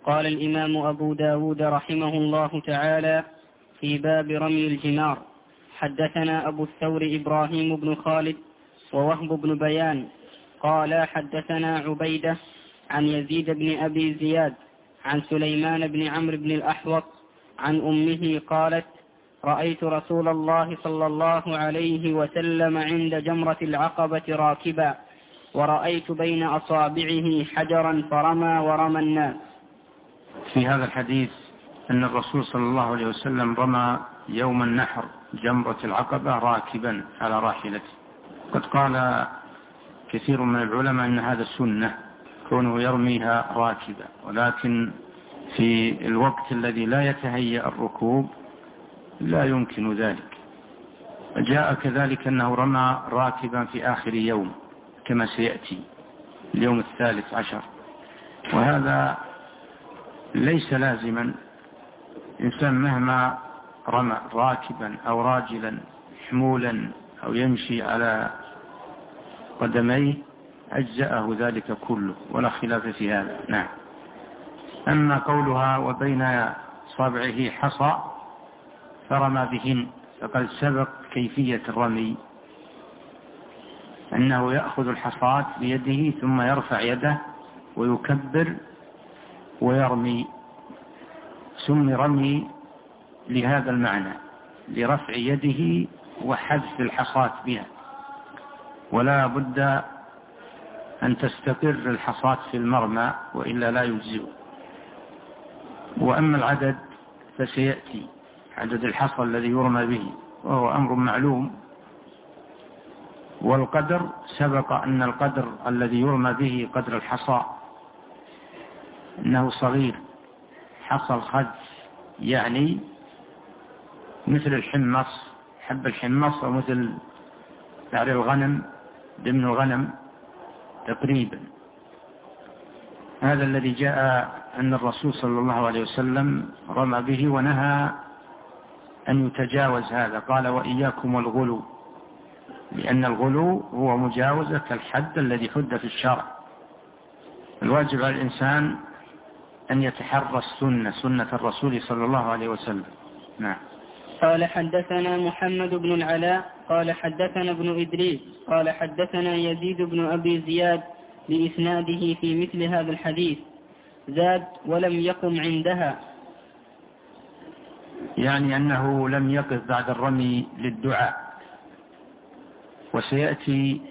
قال الإمام أبو داود رحمه الله تعالى في باب رمي الجمار: حدثنا أبو الثور إبراهيم بن خالد ووهب بن بيان قال حدثنا عبيدة عن يزيد بن أبي زياد عن سليمان بن عمرو بن الأحوص عن أمه قالت: رأيت رسول الله صلى الله عليه وسلم عند جمرة العقبة راكبا، ورأيت بين أصابعه حجرا فرمى ورمى الناس. في هذا الحديث أن الرسول صلى الله عليه وسلم رمى يوم النحر جمرة العقبة راكبا على راحلته. قد قال كثير من العلماء أن هذا السنة كونه يرميها راكبا، ولكن في الوقت الذي لا يتهيأ الركوب لا يمكن ذلك. جاء كذلك أنه رمى راكبا في آخر يوم كما سيأتي اليوم 13، وهذا ليس لازما. إنسان مهما رمى راكبا أو راجلا حمولا أو يمشي على قدميه أجزأه ذلك كله ولا خلاف في هذا. نعم. أما قولها وبين صابعه حصى فرمى بهن، فقد سبق كيفية الرمي أنه يأخذ الحصاة بيده ثم يرفع يده ويكبر ويرمي. سمي رمي لهذا المعنى، لرفع يده وحذف الحصاة بها، ولا بد أن تستقر الحصاة في المرمى وإلا لا يجزئ. وأما العدد فسيأتي عدد الحصى الذي يرمى به، وهو أمر معلوم. والقدر سبق أن القدر الذي يرمى به قدر الحصى إنه صغير، حصى الخذ، يعني مثل الحمص، حب الحمص، أو مثل بعر الغنم، ضمن الغنم تقريبا. هذا الذي جاء أن الرسول صلى الله عليه وسلم رمى به ونهى أن يتجاوز هذا. قال: وإياكم والغلو، لأن الغلو هو مجاوزة الحد الذي حد في الشرع. الواجب على الإنسان أن يتحرى السنة، سنة الرسول صلى الله عليه وسلم. نعم. قال حدثنا محمد بن العلاء قال حدثنا ابن إدريس قال حدثنا يزيد بن أبي زياد بإسناده في مثل هذا الحديث، زاد: ولم يقم عندها، يعني أنه لم يقف بعد الرمي للدعاء. وسيأتي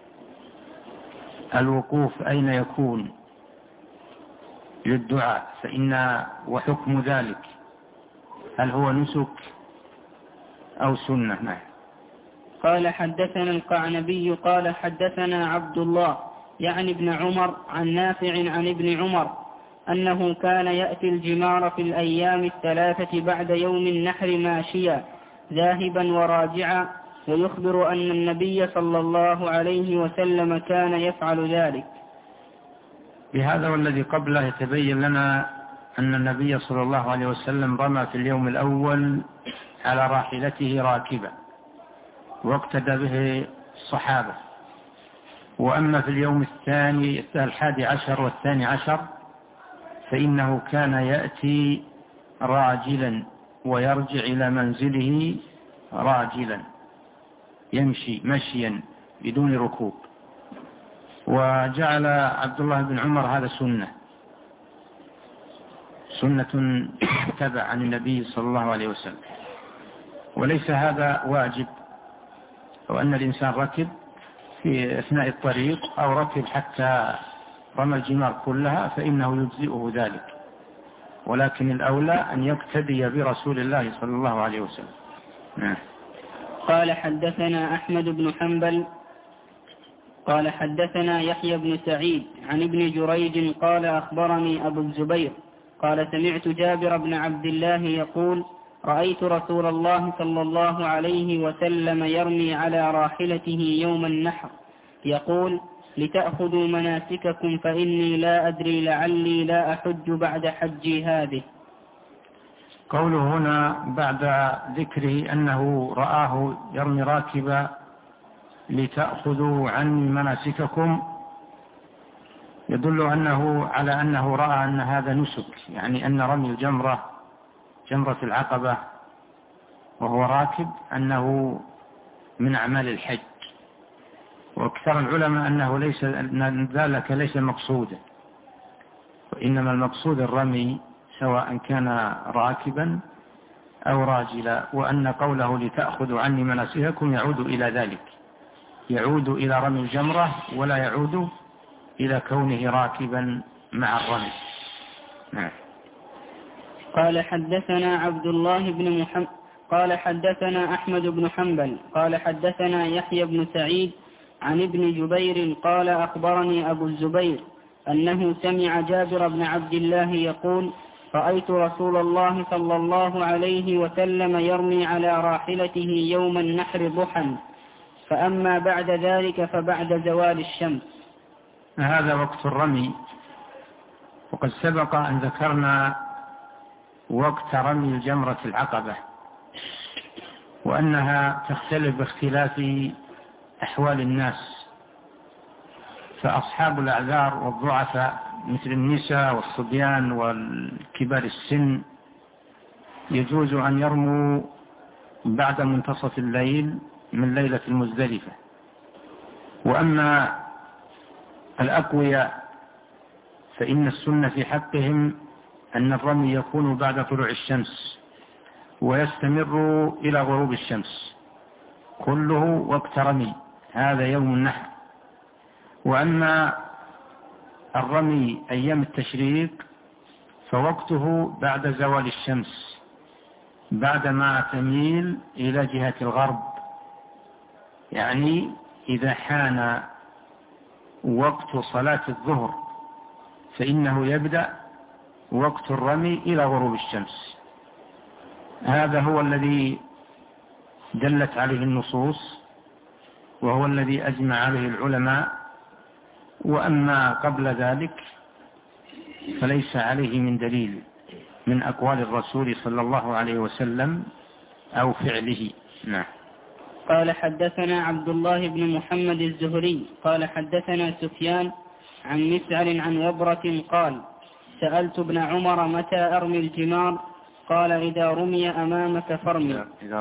الوقوف أين يكون للدعاء، وحكم ذلك هل هو نسك أو سنة. نعم. قال حدثنا القعنبي قال حدثنا عبد الله يعني ابن عمر عن نافع عن ابن عمر أنه كان يأتي الجمار في الأيام الثلاثة بعد يوم النحر ماشيا ذاهبا وراجعا، ويخبر أن النبي صلى الله عليه وسلم كان يفعل ذلك. بهذا والذي قبله يتبين لنا أن النبي صلى الله عليه وسلم رمى في اليوم الأول على راحلته راكبا، واقتدى به الصحابة. وأما في اليوم الثاني 11 والثاني عشر فإنه كان يأتي راجلا ويرجع إلى منزله راجلا، يمشي مشيا بدون ركوب. وجعل عبد الله بن عمر هذا سنة تبع عن النبي صلى الله عليه وسلم، وليس هذا واجب. وأن الإنسان ركب في أثناء الطريق أو ركب حتى رمى الجمار كلها فإنه يجزئه ذلك، ولكن الأولى أن يقتدي برسول الله صلى الله عليه وسلم. قال حدثنا أحمد بن حنبل قال حدثنا يحيى بن سعيد عن ابن جريج قال أخبرني أبو الزبير قال سمعت جابر بن عبد الله يقول: رأيت رسول الله صلى الله عليه وسلم يرمي على راحلته يوم النحر يقول: لتأخذوا مناسككم فإني لا أدري لعلي لا أحج بعد حجي هذه. قوله هنا بعد ذكره أنه رآه يرمي راكبا لتأخذوا عني مناسككم، يدل على أنه رأى أن هذا نسك، يعني أن رمي جمرة العقبة وهو راكب أنه من أعمال الحج. وأكثر العلماء أن ذلك ليس مقصودا، وإنما المقصود الرمي سواء كان راكبا أو راجلا، وأن قوله لتأخذوا عني مناسككم يعود إلى ذلك، يعود إلى رمي الجمرة ولا يعود إلى كونه راكبا مع الرمي. نعم. قال حدثنا عبد الله بن محمد قال حدثنا أحمد بن حنبل قال حدثنا يحيى بن سعيد عن ابن جبير قال أخبرني أبو الزبير أنه سمع جابر بن عبد الله يقول رأيت رسول الله صلى الله عليه وسلم يرمي على راحلته يوم النحر ضحى، فأما بعد ذلك فبعد زوال الشمس. هذا وقت الرمي، وقد سبق أن ذكرنا وقت رمي جمرة العقبة، وأنها تختلف باختلاف أحوال الناس، فأصحاب الأعذار والضعفاء مثل النساء والصبيان والكبار السن يجوز أن يرموا بعد منتصف الليل من ليلة المزدلفة. وأما الأقوياء فإن السنة في حقهم أن الرمي يكون بعد طلوع الشمس ويستمر إلى غروب الشمس، كله وقت رمي، هذا يوم النحر. وأما الرمي أيام التشريق فوقته بعد زوال الشمس، بعدما تميل إلى جهة الغرب، يعني إذا حان وقت صلاة الظهر فإنه يبدأ وقت الرمي إلى غروب الشمس. هذا هو الذي دلت عليه النصوص، وهو الذي أجمع عليه العلماء. وأما قبل ذلك فليس عليه من دليل من أقوال الرسول صلى الله عليه وسلم أو فعله. نعم. قال حدثنا عبد الله بن محمد الزهري قال حدثنا سفيان عن مسعر عن وبرة قال سألت ابن عمر متى أرمي الجمار؟ قال إذا رمي أمامك فارمي.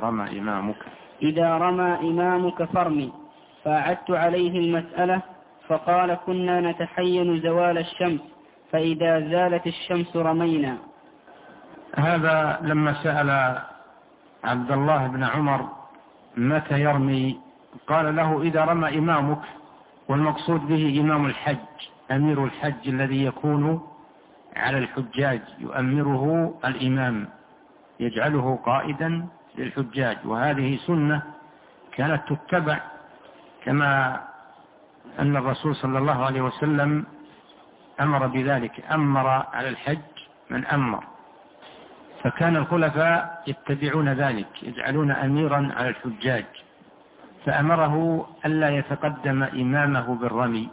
إذا رمى إمامك فارمي. فأعدت عليه المسألة فقال كنا نتحين زوال الشمس، فإذا زالت الشمس رمينا. هذا لما سأل عبد الله بن عمر متى يرمي قال له إذا رمى إمامك، والمقصود به إمام الحج، أمير الحج الذي يكون على الحجاج، يؤمره الإمام، يجعله قائدا للحجاج. وهذه سنة كانت تتبع، كما أن الرسول صلى الله عليه وسلم أمر بذلك، أمر على الحج من أمر، فكان الخلفاء يتبعون ذلك، يجعلون أميرا على الحجاج، فأمره ألا يتقدم إمامه بالرمي،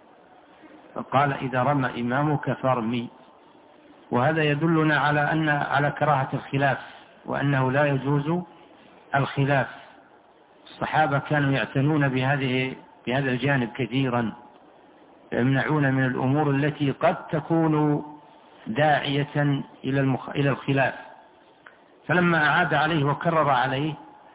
فقال إذا رمى إمامك فارمي. وهذا يدلنا على كراهة الخلاف، وأنه لا يجوز الخلاف. الصحابة كانوا يعتنون بهذا الجانب كثيرا، يمنعون من الأمور التي قد تكون داعية إلى الخلاف. فلما أعاد عليه وكرر عليه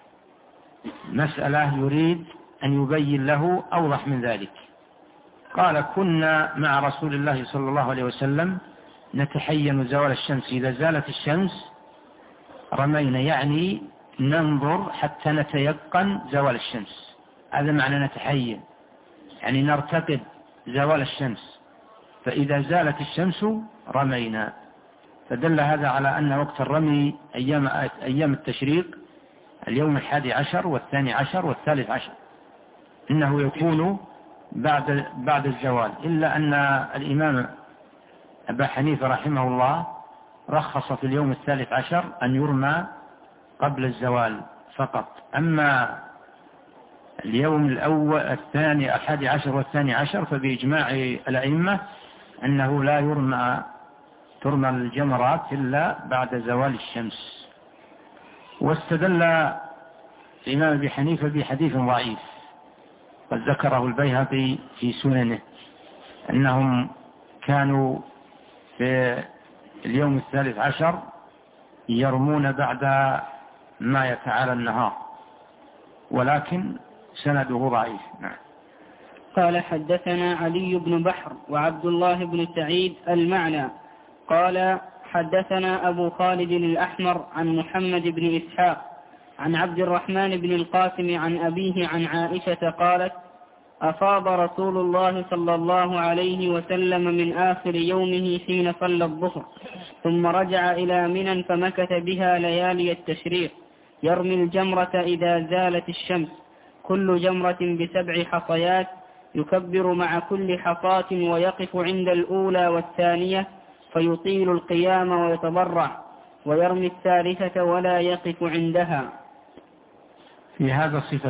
مسألة يريد أن يبين له أوضح من ذلك، قال كنا مع رسول الله صلى الله عليه وسلم نتحين زوال الشمس، إذا زالت الشمس رمينا، يعني ننظر حتى نتيقن زوال الشمس. هذا معنى نتحين، يعني نرتقب زوال الشمس، فإذا زالت الشمس رمينا. فدل هذا على أن وقت الرمي أيام التشريق اليوم 11 والثاني عشر والثالث عشر، إنه يكون بعد الزوال، إلا أن الإمام أبا حنيفة رحمه الله رخص في اليوم 13 أن يرمى قبل الزوال فقط. أما اليوم الأول الثاني 11 والثاني عشر فبإجماع الأئمة أنه لا ترمى الجمرات إلا بعد زوال الشمس. واستدل الإمام أبي حنيفة بحديث ضعيف قد ذكره البيهقي في سننه، أنهم كانوا في اليوم 13 يرمون بعد ما يتعالى النهار، ولكن سنده ضعيف. نعم. قال حدثنا علي بن بحر وعبد الله بن سعيد المعنى قال حدثنا أبو خالد الأحمر عن محمد بن إسحاق عن عبد الرحمن بن القاسم عن أبيه عن عائشة قالت أفاض رسول الله صلى الله عليه وسلم من آخر يومه حين صلى الظهر ثم رجع إلى منى فمكث بها ليالي التشريق يرمي الجمرة إذا زالت الشمس كل جمرة ب7 حصيات يكبر مع كل حصاة ويقف عند الأولى والثانية فيطيل القيام ويتضرع ويرمي الثالثة ولا يقف عندها. في هذا صفة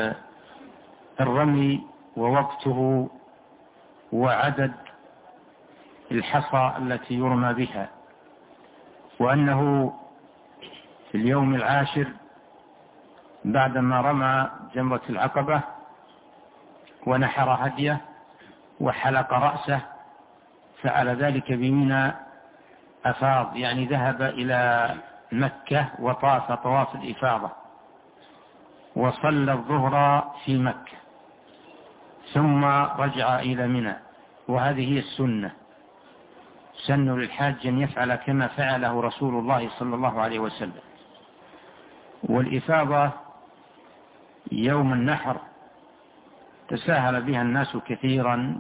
الرمي ووقته وعدد الحصى التي يرمى بها، وأنه في اليوم 10 بعدما رمى جمرة العقبة ونحر هديه وحلق رأسه فعل ذلك بمنى أفاض، يعني ذهب إلى مكة وطاف طواف الإفاضة وصلى الظهر في مكة ثم رجع إلى منى. وهذه هي السنة، سن للحاج أن يفعل كما فعله رسول الله صلى الله عليه وسلم. والإفاضة يوم النحر تساهل بها الناس كثيرا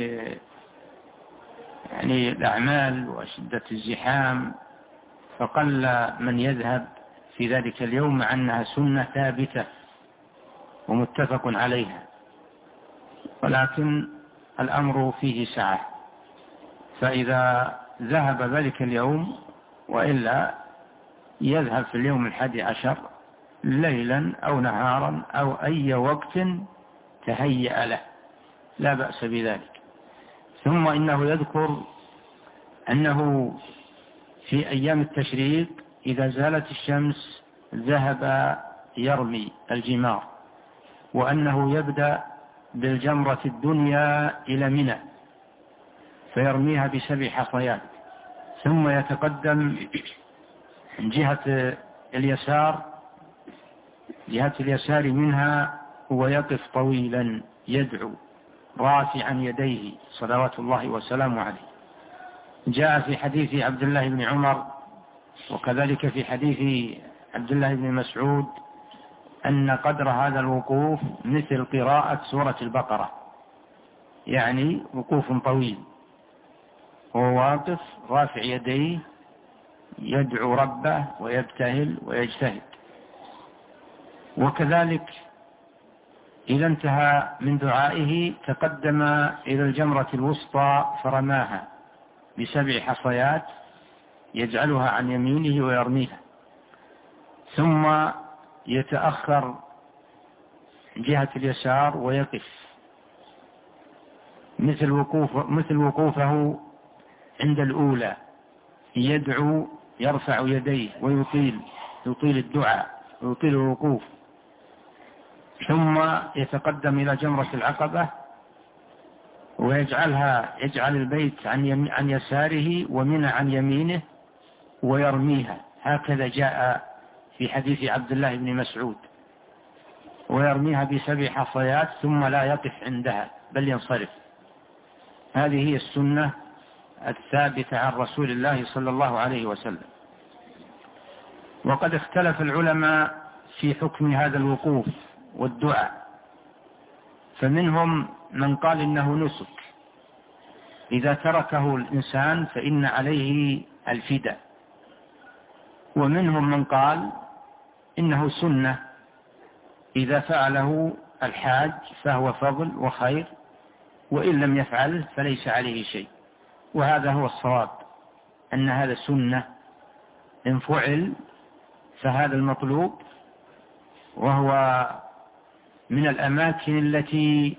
يعني الأعمال وشدة الزحام، فقل من يذهب في ذلك اليوم، مع أنها سنة ثابتة ومتفق عليها، ولكن الأمر فيه سعة. فإذا ذهب ذلك اليوم وإلا يذهب في اليوم 11 ليلا أو نهارا أو أي وقت تهيأ له لا بأس بذلك. ثم إنه يذكر أنه في أيام التشريق إذا زالت الشمس ذهب يرمي الجمار، وأنه يبدأ بالجمرة الدنيا إلى منى فيرميها ب7 حصيات، ثم يتقدم جهة اليسار منها ويقف طويلا يدعو رافعا يديه صلوات الله وسلامه عليه. جاء في حديث عبد الله بن عمر وكذلك في حديث عبد الله بن مسعود أن قدر هذا الوقوف مثل قراءة سورة البقرة، يعني وقوف طويل وهو واقف رافع يديه يدعو ربه ويبتهل ويجتهد. وكذلك إذا انتهى من دعائه تقدم إلى الجمرة الوسطى فرماها ب7 حصيات يجعلها عن يمينه ويرميها، ثم يتأخر جهة اليسار ويقف مثل وقوفه عند الأولى يدعو يرفع يديه ويطيل الدعاء ويطيل الوقوف، ثم يتقدم إلى جمرة العقبة يجعل البيت عن يساره ومنى عن يمينه ويرميها، هكذا جاء في حديث عبد الله بن مسعود، ويرميها ب7 حصيات ثم لا يقف عندها بل ينصرف. هذه هي السنة الثابتة عن رسول الله صلى الله عليه وسلم. وقد اختلف العلماء في حكم هذا الوقوف والدعاء، فمنهم من قال إنه نسك إذا تركه الإنسان فإن عليه الفداء، ومنهم من قال إنه سنة إذا فعله الحاج فهو فضل وخير، وإن لم يفعله فليس عليه شيء. وهذا هو الصواب، أن هذا سنة إن فعل فهذا المطلوب، وهو من الأماكن التي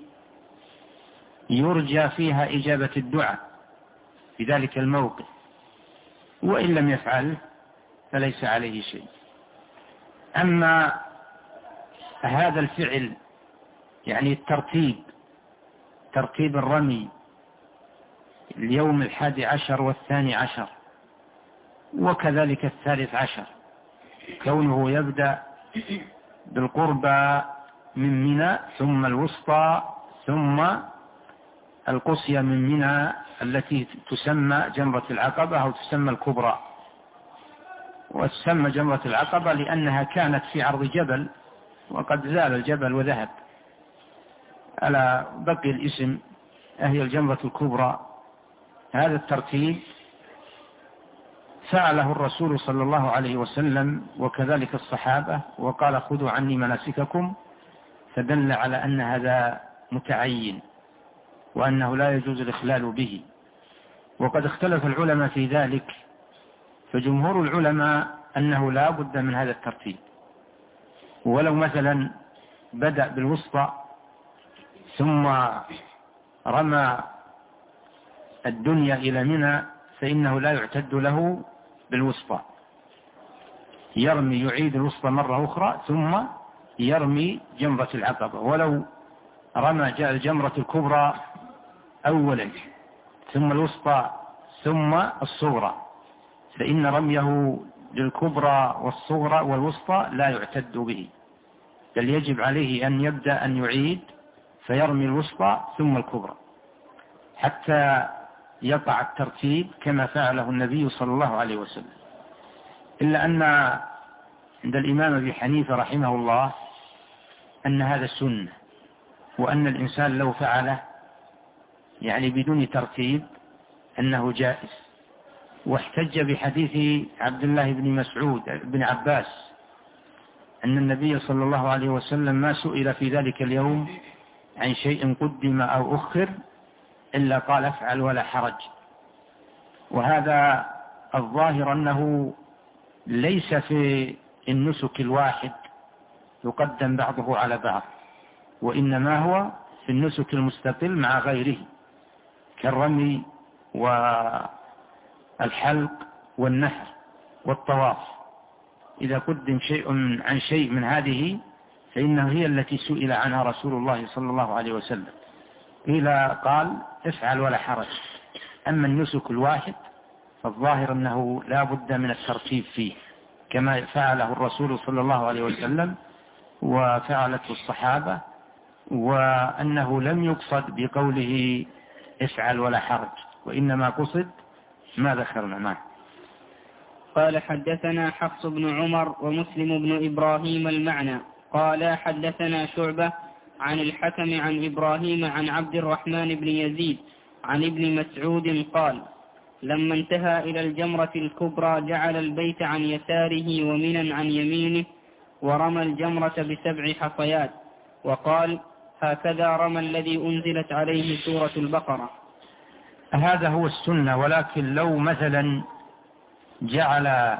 يرجى فيها إجابة الدعاء في ذلك الموقف، وإن لم يفعل فليس عليه شيء. أما هذا الفعل يعني ترتيب الرمي اليوم 11 و12 وكذلك 13، كونه يبدأ بالقربى من منى ثم الوسطى ثم القصية من منى التي تسمى جمرة العقبة أو تسمى الكبرى. وتسمى جمرة العقبة لأنها كانت في عرض جبل وقد زال الجبل وذهب، ألا بقي الاسم هي الجمرة الكبرى. هذا الترتيب فعله الرسول صلى الله عليه وسلم وكذلك الصحابة، وقال خذوا عني مناسككم، فدل على أن هذا متعين وأنه لا يجوز الإخلال به. وقد اختلف العلماء في ذلك، فجمهور العلماء أنه لا بد من هذا الترتيب، ولو مثلا بدأ بالوسطى ثم رمى الدنيا إلى منى فإنه لا يعتد له بالوسطى، يعيد الوسطى مرة أخرى ثم يرمي جمرة العقبة. ولو رمى الجمرة الكبرى أولا ثم الوسطى ثم الصغرى فإن رميه للكبرى والصغرى والوسطى لا يعتد به، بل يجب عليه أن يبدأ أن يعيد فيرمي الوسطى ثم الكبرى حتى يقع الترتيب كما فعله النبي صلى الله عليه وسلم. إلا أن عند الإمام أبي حنيفة رحمه الله أن هذا السنة، وأن الإنسان لو فعله يعني بدون ترتيب أنه جائز. واحتج بحديث عبد الله بن مسعود بن عباس أن النبي صلى الله عليه وسلم ما سئل في ذلك اليوم عن شيء قدم أو أخر إلا قال افعل ولا حرج. وهذا الظاهر أنه ليس في النسك الواحد يقدم بعضه على بعض، وإنما هو في النسك المستقل مع غيره كالرمي والحلق والنحر والطواف. إذا قدم شيء عن شيء من هذه فإنه هي التي سئل عنها رسول الله صلى الله عليه وسلم، قال افعل ولا حرج. أما النسك الواحد فالظاهر أنه لا بد من الترتيب فيه كما فعله الرسول صلى الله عليه وسلم وفعلته الصحابة، وأنه لم يقصد بقوله افعل ولا حرج، وإنما قصد ما ذكرنا معه. قال حدثنا حفص بن عمر ومسلم بن إبراهيم المعنى قال حدثنا شعبة عن الحكم عن إبراهيم عن عبد الرحمن بن يزيد عن ابن مسعود قال لما انتهى إلى الجمرة الكبرى جعل البيت عن يساره ومنا عن يمينه ورمى الجمرة ب7 حصيات، وقال هكذا رمى الذي أنزلت عليه سورة البقرة. هذا هو السنة، ولكن لو مثلا جعل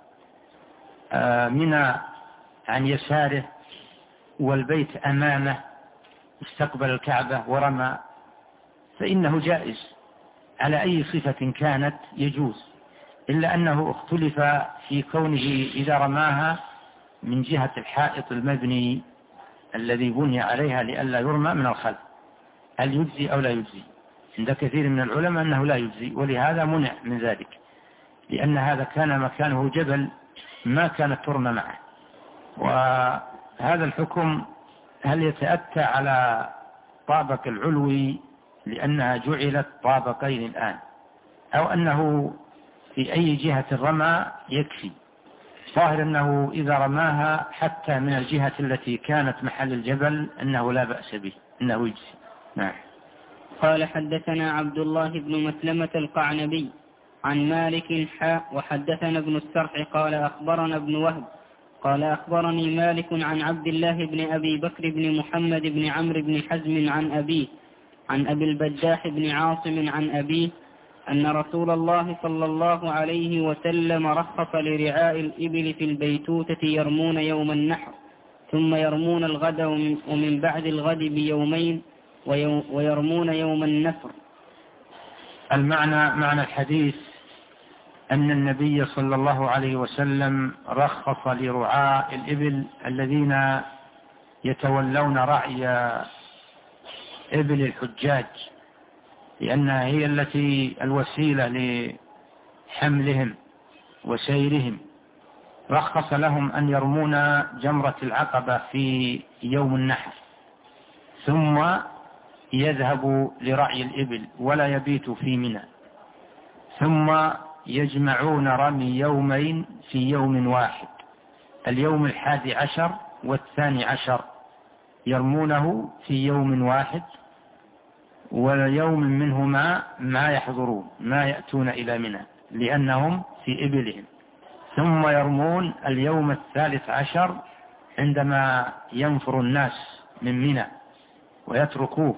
منى عن يساره والبيت أمامه استقبل الكعبة ورمى فإنه جائز على أي صفة كانت يجوز، إلا أنه اختلف في كونه إذا رماها من جهة الحائط المبني الذي بني عليها لئلا يرمى من الخلف هل يجزي أو لا يجزي. عند كثير من العلماء أنه لا يجزي، ولهذا منع من ذلك، لأن هذا كان مكانه جبل ما كانت ترمى معه. وهذا الحكم هل يتأتى على طابق العلوي لأنها جعلت طابقين الآن، أو أنه في أي جهة الرمى يكفي؟ ظاهر أنه إذا رماها حتى من الجهة التي كانت محل الجبل أنه لا بأس به، أنه يجزي. نعم. قال حدثنا عبد الله بن مسلمة القعنبي عن مالك وحدثنا ابن السرح قال أخبرنا ابن وهب قال أخبرني مالك عن عبد الله بن أبي بكر بن محمد بن عمرو بن حزم عن أبيه عن أبي البداح بن عاصم عن أبيه أن رسول الله صلى الله عليه وسلم رخص لرعاء الإبل في البيتوتة يرمون يوم النحر ثم يرمون الغد ومن بعد الغد بيومين ويرمون يوم النفر. معنى الحديث أن النبي صلى الله عليه وسلم رخص لرعاء الإبل الذين يتولون رعي إبل الحجاج لأنها هي التي الوسيلة لحملهم وسيرهم. رخص لهم أن يرمون جمرة العقبة في يوم النحر، ثم يذهبوا لرعي الإبل ولا يبيتوا في منى، ثم يجمعون رمي يومين في يوم واحد، اليوم 11 و12 يرمونه في يوم واحد، ويوم منهما ما يحضرون ما يأتون إلى منى لأنهم في إبلهم، ثم يرمون اليوم 13 عندما ينفر الناس من منى ويتركوه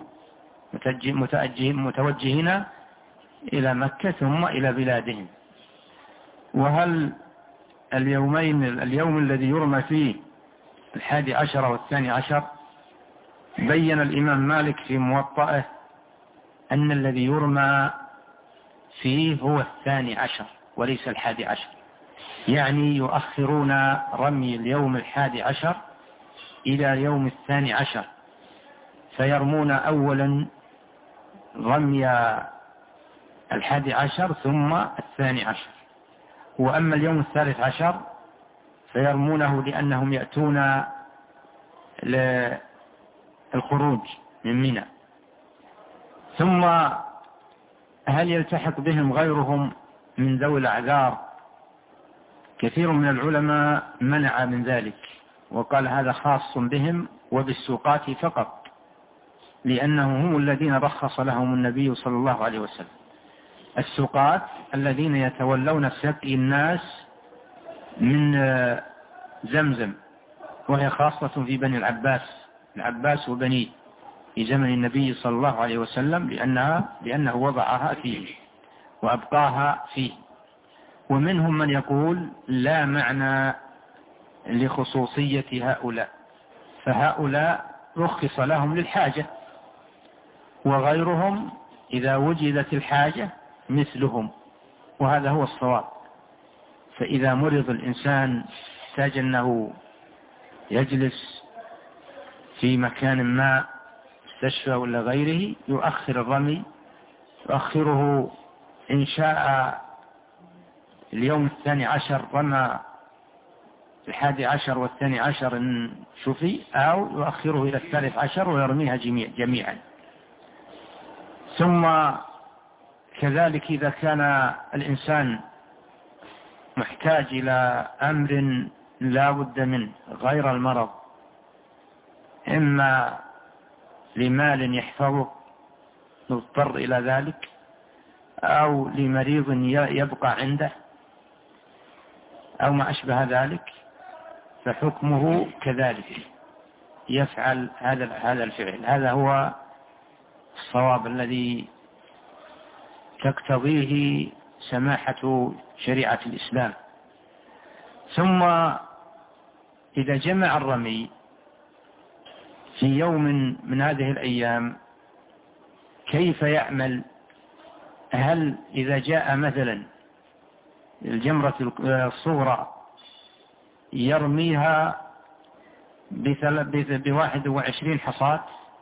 متوجهين إلى مكة ثم إلى بلادهم. وهل اليوم الذي يرمى فيه 11 و12 بين الإمام مالك في موطئه أن الذي يرمى فيه هو 12 وليس 11، يعني يؤخرون رمي اليوم 11 إلى يوم 12، فيرمون أولا رمي 11 ثم 12، وأما اليوم 13 فيرمونه لأنهم يأتون للخروج من منى. ثم هل يلتحق بهم غيرهم من ذوي الأعذار؟ كثير من العلماء منع من ذلك وقال هذا خاص بهم وبالسوقات فقط، لأنهم هم الذين رخص لهم النبي صلى الله عليه وسلم. السوقات الذين يتولون سقي الناس من زمزم، وهي خاصة في بني العباس وبنيه في زمن النبي صلى الله عليه وسلم، لأنه وضعها فيه وأبقاها فيه. ومنهم من يقول لا معنى لخصوصية هؤلاء، فهؤلاء رخص لهم للحاجة، وغيرهم إذا وجدت الحاجة مثلهم، وهذا هو الصواب. فإذا مرض الإنسان احتاج أنه يجلس في مكان ما مستشفى ولا غيره يؤخر الرمي، يؤخره إن شاء اليوم 12 رمى 11 و12 إن شفي، أو يؤخره إلى 13 ويرميها جميعا. ثم كذلك إذا كان الإنسان محتاج إلى أمر لا بد منه غير المرض، إما لمال يحفظه يضطر إلى ذلك، أو لمريض يبقى عنده، أو ما أشبه ذلك، فحكمه كذلك يفعل هذا الفعل. هذا هو الصواب الذي تقتضيه سماحة شريعة الإسلام. ثم إذا جمع الرمي في يوم من هذه الأيام كيف يعمل؟ هل إذا جاء مثلا الجمرة الصغرى يرميها ب21 حصاة،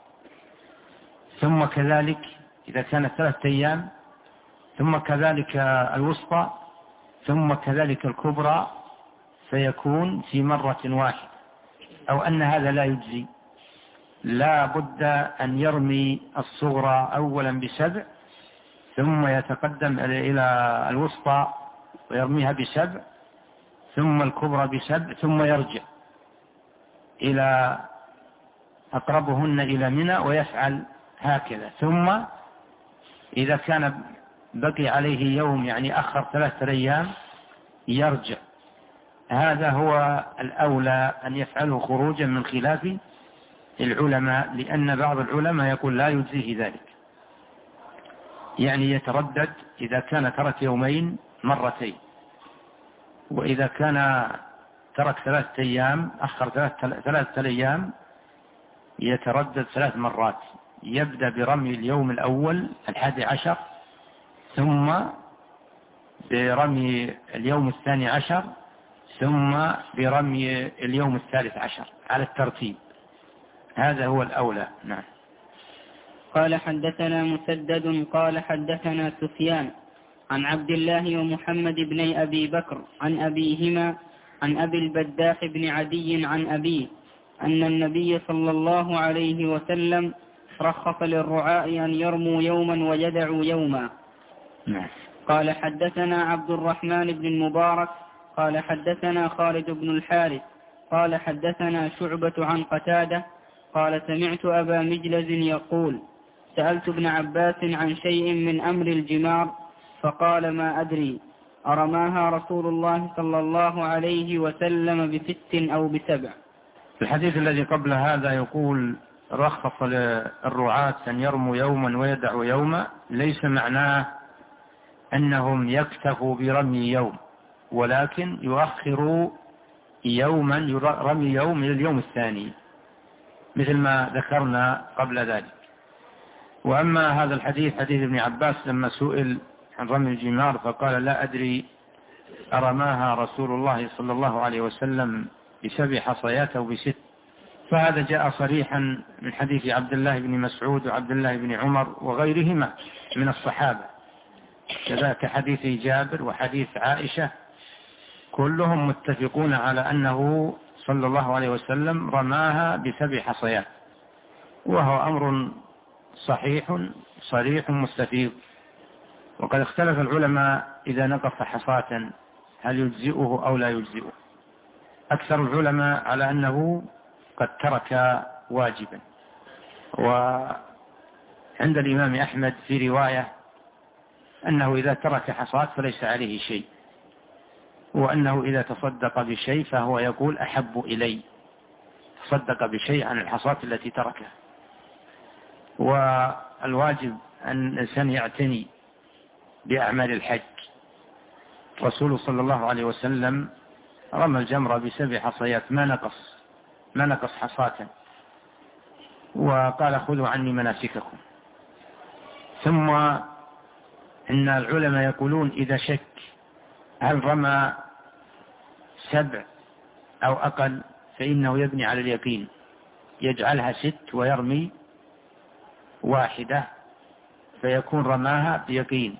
ثم كذلك إذا كانت 3 أيام، ثم كذلك الوسطى، ثم كذلك الكبرى، فيكون في مرة واحدة، أو أن هذا لا يجزي، لا بد أن يرمي الصغرى أولا ب7، ثم يتقدم إلى الوسطى ويرميها ب7، ثم الكبرى ب7، ثم يرجع إلى أقربهن إلى منى ويفعل هكذا. ثم إذا كان بقي عليه يوم، يعني أخر 3 أيام، يرجع. هذا هو الأولى أن يفعله خروجا من خلاف العلماء، لأن بعض العلماء يقول لا يجزيه ذلك، يعني يتردد إذا كان ترك يومين مرتين، وإذا كان ترك 3 أيام أخر 3 أيام يتردد 3 مرات، يبدأ برمي اليوم الأول 11، ثم برمي اليوم 12، ثم برمي اليوم 13 على الترتيب. هذا هو الأولى. نعم. قال حدثنا مسدد قال حدثنا سفيان عن عبد الله ومحمد بن أبي بكر عن أبيهما عن أبي البداح بن عدي عن أبيه أن النبي صلى الله عليه وسلم رخص للرعاء أن يرموا يوما ويدعوا يوما. قال حدثنا عبد الرحمن بن المبارك قال حدثنا خالد بن الحارث قال حدثنا شعبة عن قتادة قال سمعت أبا مجلز يقول سألت ابن عباس عن شيء من أمر الجمار فقال ما أدري أرماها رسول الله صلى الله عليه وسلم ب6 أو ب7. الحديث الذي قبل هذا يقول رخص للرعاة أن يرموا يوما ويدعوا يوما، ليس معناه أنهم يكتفوا برمي يوم، ولكن يؤخروا يوما رمي يوم إلى اليوم الثاني مثل ما ذكرنا قبل ذلك. وأما هذا الحديث حديث ابن عباس لما سئل عن رمي الجمار فقال لا أدري أرماها رسول الله صلى الله عليه وسلم ب7 حصيات أو ب6، فهذا جاء صريحا من حديث عبد الله بن مسعود وعبد الله بن عمر وغيرهما من الصحابة، كذلك حديث جابر وحديث عائشة، كلهم متفقون على أنه صلى الله عليه وسلم رماها ب7 حصيات، وهو أمر صحيح صريح مستفيض. وقد اختلف العلماء إذا نقص حصاة هل يجزئه أو لا يجزئه. أكثر العلماء على أنه قد ترك واجبا، وعند الإمام أحمد في رواية أنه إذا ترك حصاة فليس عليه شيء، وأنه إذا تصدق بشيء فهو يقول أحب إلي، تصدق بشيء عن الحصاة التي تركها. والواجب أن الإنسان يعتني بأعمال الحج. رسول صلى الله عليه وسلم رمى الجمرة ب7 حصيات ما نقص حصاة، وقال خذوا عني مناسككم. ثم إن العلماء يقولون إذا شك هل رمى 7 أو أقل فإنه يبني على اليقين، يجعلها 6 ويرمي 1 فيكون رماها بيقين.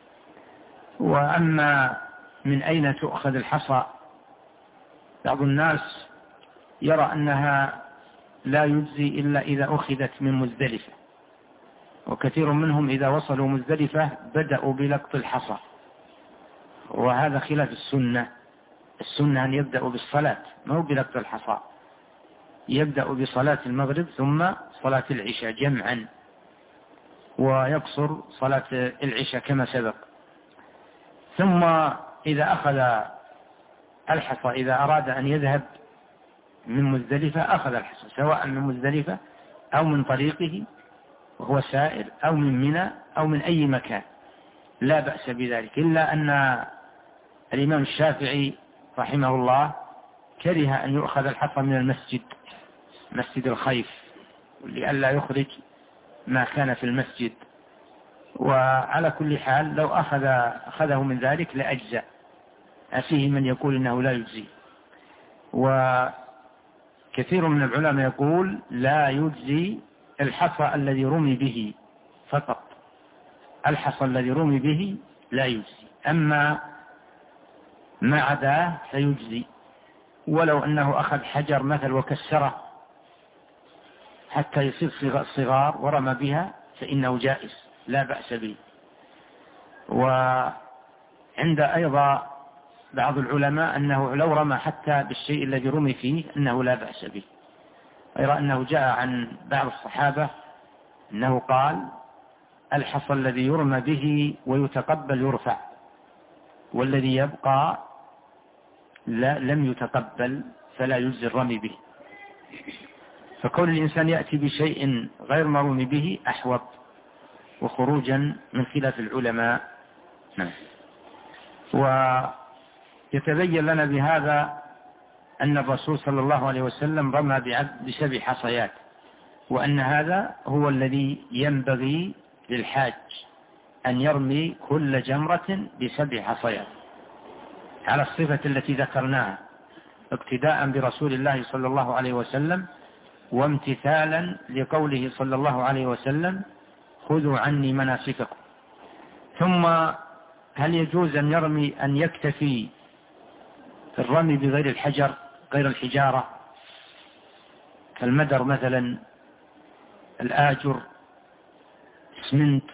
وأما من أين تؤخذ الحصى، بعض الناس يرى أنها لا يجزي إلا إذا أخذت من مزدلفة، وكثير منهم إذا وصلوا مزدلفة بدأوا بلقط الحصى، وهذا خلاف السنة. السنة أن يبدأوا بالصلاة، ما هو بلقط الحصى، يبدأ بصلاة المغرب ثم صلاة العشاء جمعا، ويقصر صلاة العشاء كما سبق. ثم إذا أخذ الحصى، إذا أراد أن يذهب من مزدلفة أخذ الحصى، سواء من مزدلفة أو من طريقه وهو سائر أو من منى أو من أي مكان، لا بأس بذلك، إلا أن الإمام الشافعي رحمه الله كره أن يؤخذ الحصى من المسجد، مسجد الخيف، لئلا يخرج ما كان في المسجد. وعلى كل حال لو أخذه من ذلك لأجزاء. فيه من يقول إنه لا يجزي، وكثير من العلماء يقول لا يجزي الحصى الذي رمي به فقط، الحصى الذي رمي به لا يجزي، أما ما عداه فيجزي. ولو أنه أخذ حجر مثل وكسره حتى يصير صغار ورمى بها فإنه جائز لا بأس به. وعند أيضا بعض العلماء أنه لو رمى حتى بالشيء الذي رمي فيه أنه لا بأس به، غير أنه جاء عن بعض الصحابة أنه قال الحصى الذي يرمى به ويتقبل يرفع، والذي يبقى لم يتقبل فلا يجزي الرمي به. فكون الإنسان يأتي بشيء غير مرمي به أحوط وخروجا من خلاف العلماء. ويتبين لنا بهذا أن الرسول صلى الله عليه وسلم رمى ب7 حصيات، وأن هذا هو الذي ينبغي للحاج أن يرمي كل جمرة ب7 حصيات على الصفة التي ذكرناها، اقتداء برسول الله صلى الله عليه وسلم، وامتثالا لقوله صلى الله عليه وسلم خذوا عني مناسككم. ثم هل يجوز أن يكتفي الرمي بغير الحجر، غير الحجارة، كالمدر مثلا، الآجر، اسمنت،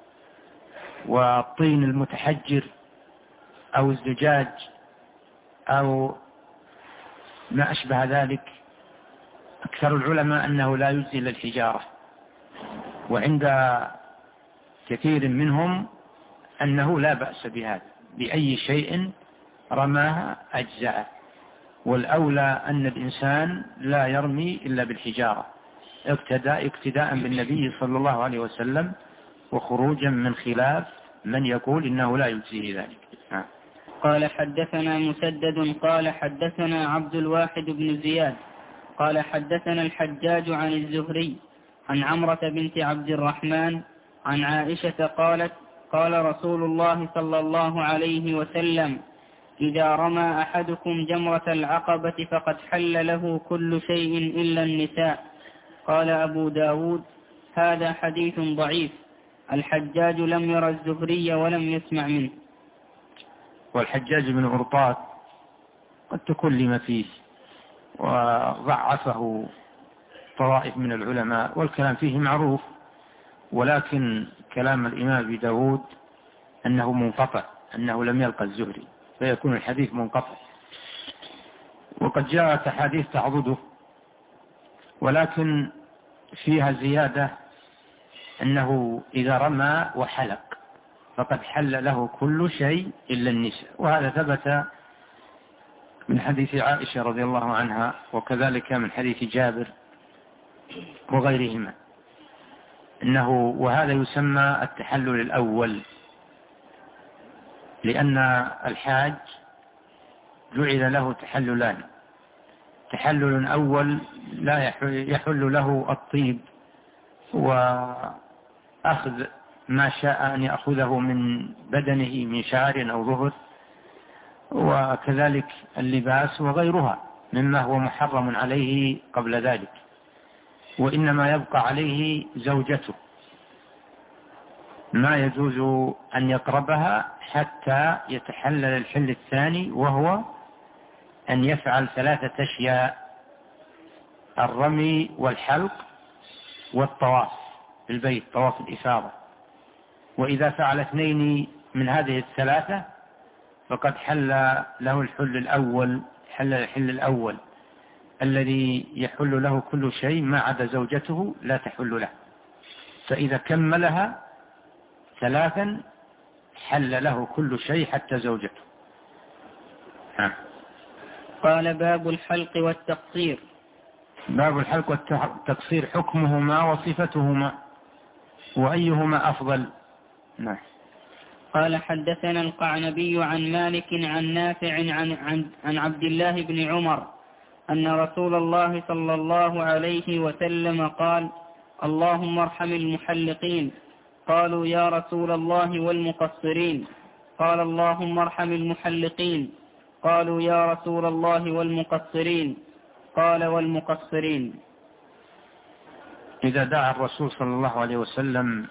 والطين المتحجر، أو الزجاج، أو ما أشبه ذلك؟ أكثر العلماء أنه لا يجزي إلا الحجارة، وعند كثير منهم أنه لا بأس بهذا، بأي شيء رماها أجزاء، والأولى أن الإنسان لا يرمي إلا بالحجارة اقتداء بالنبي صلى الله عليه وسلم، وخروجا من خلاف من يقول إنه لا يجزيه ذلك. قال حدثنا مسدد قال حدثنا عبد الواحد بن زياد قال حدثنا الحجاج عن الزهري عن عمرة بنت عبد الرحمن عن عائشة قالت قال رسول الله صلى الله عليه وسلم: إذا رمى أحدكم جمرة العقبة فقد حل له كل شيء إلا النساء. قال أبو داود: هذا حديث ضعيف، الحجاج لم ير الزهري ولم يسمع منه. والحجاج بن أرطاط قد تكلم فيه وضعفه طوائف من العلماء، والكلام فيه معروف، ولكن كلام الإمام أبي داود أنه منقطع، أنه لم يلقى الزهري، فيكون الحديث منقطع. وقد جاءت أحاديث تعضده، ولكن فيها زيادة أنه إذا رمى وحلق فقد حل له كل شيء إلا النساء، وهذا ثبت من حديث عائشة رضي الله عنها، وكذلك من حديث جابر وغيرهما، وهذا يسمى التحلل الأول، لأن الحاج جعل له تحللان: تحلل أول لا يحل له الطيب وأخذ ما شاء أن يأخذه من بدنه من شعر أو ظهر، وكذلك اللباس وغيرها مما هو محرم عليه قبل ذلك، وإنما يبقى عليه زوجته، ما يجوز أن يقربها حتى يتحلل الحل الثاني، وهو أن يفعل 3 أشياء: الرمي والحلق والطواف بالبيت، طواف الإفاضة. وإذا فعل 2 من هذه ال3 فقد حل له الحل الأول الذي يحل له كل شيء ما عدا زوجته لا تحل له، فإذا كملها 3 حل له كل شيء حتى زوجته. قال: باب الحلق والتقصير. باب الحلق والتقصير، حكمهما وصفتهما، وأيهما أفضل؟ نعم. قال: حدثنا القعنبي عن مالك عن نافع عن عبد الله بن عمر أن رسول الله صلى الله عليه وسلم قال: اللهم ارحم المحلقين. قالوا: يا رسول الله والمقصرين؟ قال: اللهم ارحم المحلقين. قالوا: يا رسول الله والمقصرين؟ قال: والمقصرين. إذا دعا الرسول صلى الله عليه وسلم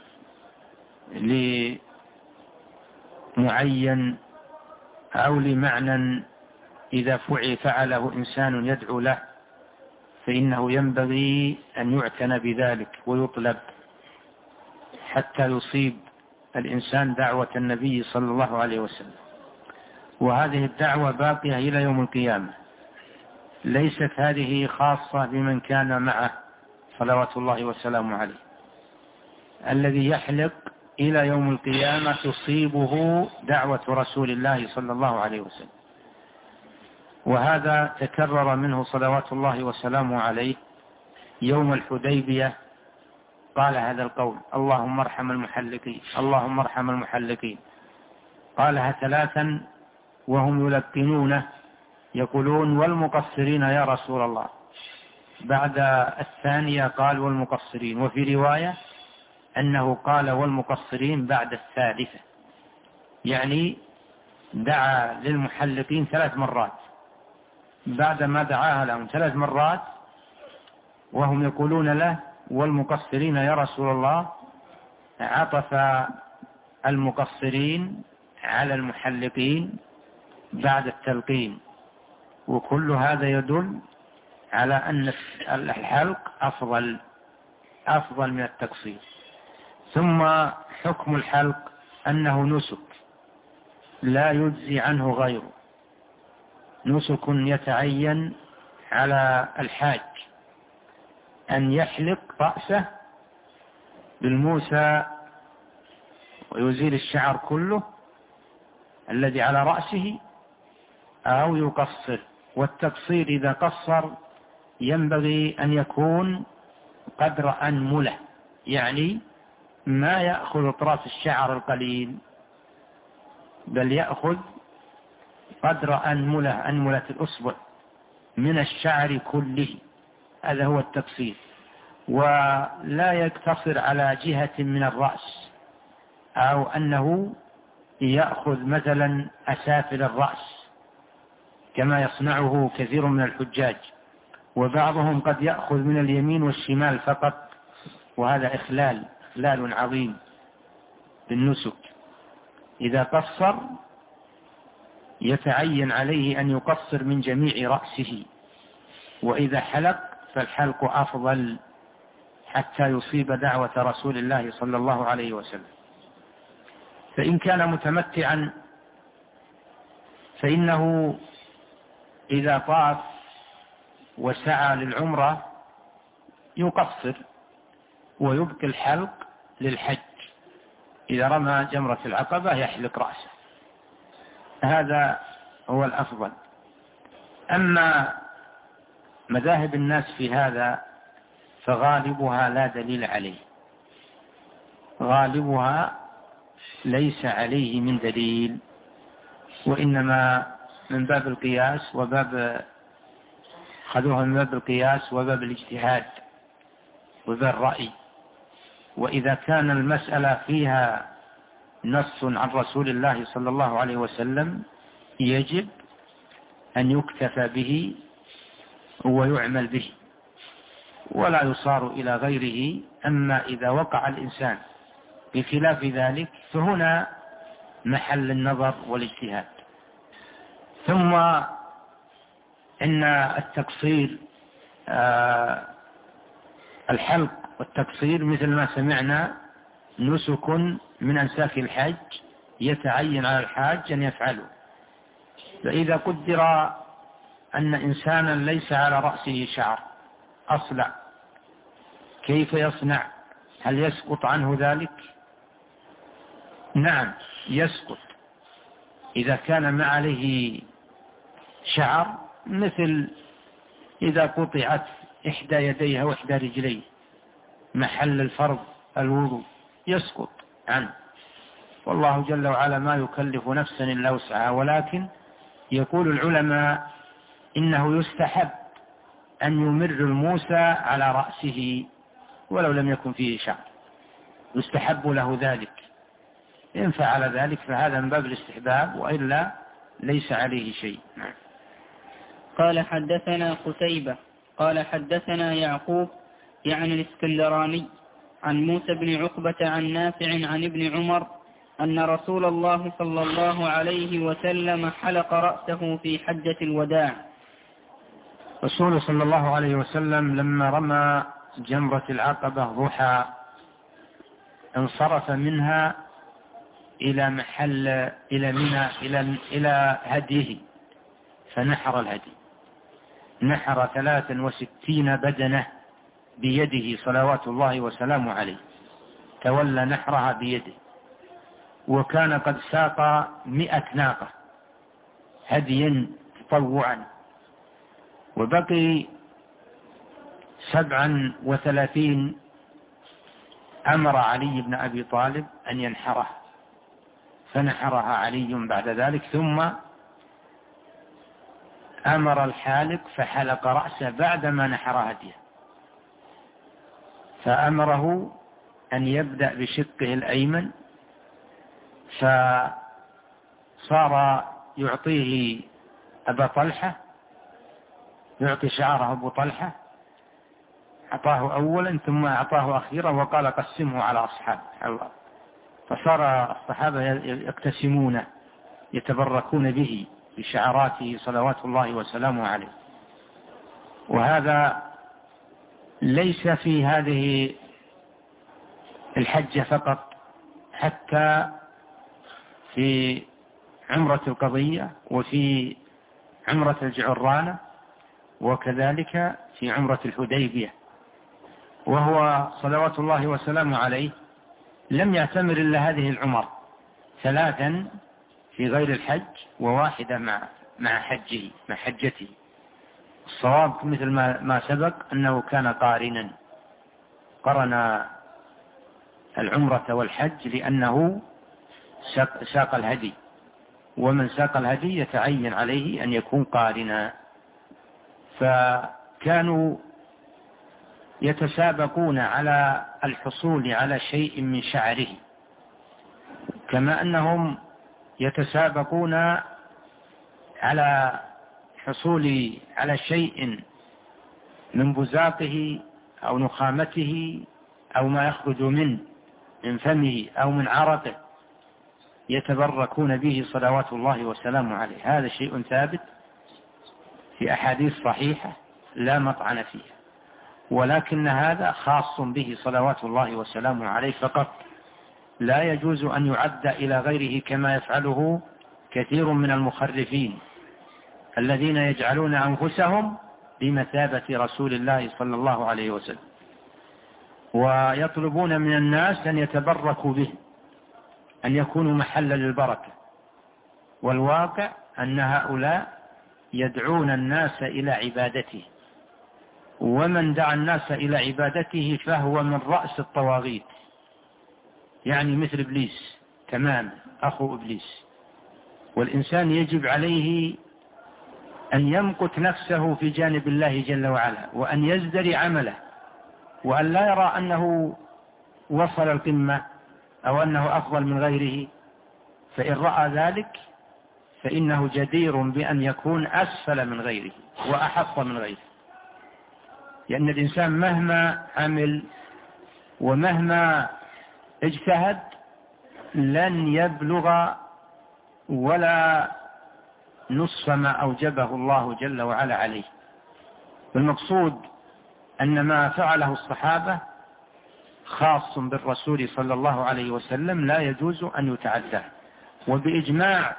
لمعين أو لمعنى إذا فعله إنسان يدعو له، فإنه ينبغي أن يعتنى بذلك ويطلب حتى يصيب الإنسان دعوة النبي صلى الله عليه وسلم. وهذه الدعوة باقية إلى يوم القيامة، ليست هذه خاصة بمن كان معه صلوات الله وسلامه عليه. الذي يحلق إلى يوم القيامة تصيبه دعوة رسول الله صلى الله عليه وسلم. وهذا تكرر منه صلوات الله وسلامه عليه يوم الحديبية، قال هذا القول: اللهم ارحم المحلقين، اللهم ارحم المحلقين. قالها 3 وهم يلقنونه يقولون: والمقصرين يا رسول الله. بعد الثانية قال: والمقصرين. وفي رواية أنه قال: والمقصرين بعد الثالثة، يعني دعا للمحلقين 3 مرات، بعدما دعاها لهم 3 مرات وهم يقولون له: والمقصرين يا رسول الله، عطف المقصرين على المحلقين بعد التلقين، وكل هذا يدل على أن الحلق أفضل من التقصير. ثم حكم الحلق أنه نسك لا يجزي عنه غيره، نسك يتعين على الحاج أن يحلق رأسه بالموسى ويزيل الشعر كله الذي على رأسه أو يقصر. والتقصير إذا قصر ينبغي أن يكون قدر أنملة، يعني ما يأخذ أطراف الشعر القليل، بل يأخذ قدر أنملة الأصبع من الشعر كله، هذا هو التقصير. ولا يقتصر على جهة من الرأس، أو أنه يأخذ مثلا أسافل الرأس كما يصنعه كثير من الحجاج، وبعضهم قد يأخذ من اليمين والشمال فقط، وهذا إخلال عظيم بالنسك. إذا قصر يتعين عليه أن يقصر من جميع رأسه، وإذا حلق فالحلق أفضل حتى يصيب دعوة رسول الله صلى الله عليه وسلم. فإن كان متمتعا فإنه إذا طاف وسعى للعمرة يقصر ويبقي الحلق للحج، إذا رمى جمرة العقبة يحلق رأسه، هذا هو الأفضل. أما مذاهب الناس في هذا فغالبها لا دليل عليه، غالبها ليس عليه من دليل، وإنما من باب القياس خذوها من باب القياس وباب الاجتهاد وباب الرأي. وإذا كان المسألة فيها نص عن رسول الله صلى الله عليه وسلم يجب أن يكتفى به ويعمل به ولا يصار إلى غيره. أما إذا وقع الإنسان بخلاف ذلك فهنا محل النظر والاجتهاد. ثم إن التقصير الحلق والتقصير مثل ما سمعنا نسك من أنساك الحج يتعين على الحاج أن يفعله. فإذا قدر أن إنسانا ليس على رأسه شعر أصلع، كيف يصنع؟ هل يسقط عنه ذلك؟ نعم يسقط إذا كان ما عليه شعر، مثل إذا قطعت إحدى يديها وإحدى رجليه محل الفرض الوضوء يسقط عنه. والله جل وعلا ما يكلف نفسا إلا وسعها، ولكن يقول العلماء إنه يستحب أن يمر الموسى على رأسه ولو لم يكن فيه شعر، يستحب له ذلك. إن فعل ذلك فهذا من باب الاستحباب، وإلا ليس عليه شيء. نعم. قال حدثنا قتيبة قال حدثنا يعقوب يعني الإسكندراني عن موسى بن عقبة عن نافع عن ابن عمر أن رسول الله صلى الله عليه وسلم حلق رأسه في حجة الوداع. رسول صلى الله عليه وسلم لما رمى جمرة العقبة ضحى انصرف منها إلى محل إلى هديه، فنحر الهدي، نحر 63 بدنة بيده صلوات الله وسلامه عليه، تولى نحرها بيده. وكان قد ساق 100 ناقة هديا تطوعا، وبقي 37 أمر علي بن أبي طالب أن ينحرها، فنحرها علي بعد ذلك، ثم أمر الحالق فحلق رأسه بعدما نحر هديه، فأمره أن يبدأ بشقه الأيمن، فصار يعطيه أبا طلحة، يعطي شعره أبو طلحة أعطاه أولا ثم أعطاه أخيرا وقال قسمه على أصحاب الله، فصار الصحابة يقتسمونه يتبركون به بشعراته صلوات الله وسلامه عليه. وهذا ليس في هذه الحجة فقط، حتى في عمرة القضية وفي عمرة الجعرانة وكذلك في عمرة الحديبية. وهو صلوات الله وسلامه عليه لم يعتمر إلا هذه العمر، 3 في غير الحج وواحدة مع حجته. الصواب مثل ما سبق أنه كان قارنا، قرن العمرة والحج لأنه ساق الهدي، ومن ساق الهدي يتعين عليه أن يكون قارنا. فكانوا يتسابقون على الحصول على شيء من شعره، كما أنهم يتسابقون على حصول على شيء من بزاقه أو نخامته أو ما يخرج من فمه أو من عرقه، يتبركون به صلوات الله وسلامه عليه. هذا شيء ثابت في أحاديث صحيحة لا مطعن فيها، ولكن هذا خاص به صلوات الله وسلامه عليه فقط، لا يجوز أن يعد إلى غيره كما يفعله كثير من المخرفين الذين يجعلون أنفسهم بمثابة رسول الله صلى الله عليه وسلم، ويطلبون من الناس أن يتبركوا به، أن يكونوا محلا للبركة. والواقع أن هؤلاء يدعون الناس إلى عبادته، ومن دعا الناس إلى عبادته فهو من رأس الطواغيت، يعني مثل إبليس تمام، أخو إبليس. والإنسان يجب عليه أن يمقت نفسه في جانب الله جل وعلا، وأن يزدري عمله، وأن لا يرى أنه وصل القمة أو أنه أفضل من غيره. فإن رأى ذلك فإنه جدير بأن يكون أسفل من غيره وأحط من غيره، لأن الإنسان مهما عمل ومهما اجتهد لن يبلغ ولا نصف ما أوجبه الله جل وعلا عليه. والمقصود أن ما فعله الصحابة خاص بالرسول صلى الله عليه وسلم، لا يجوز أن يتعدى. وبإجماع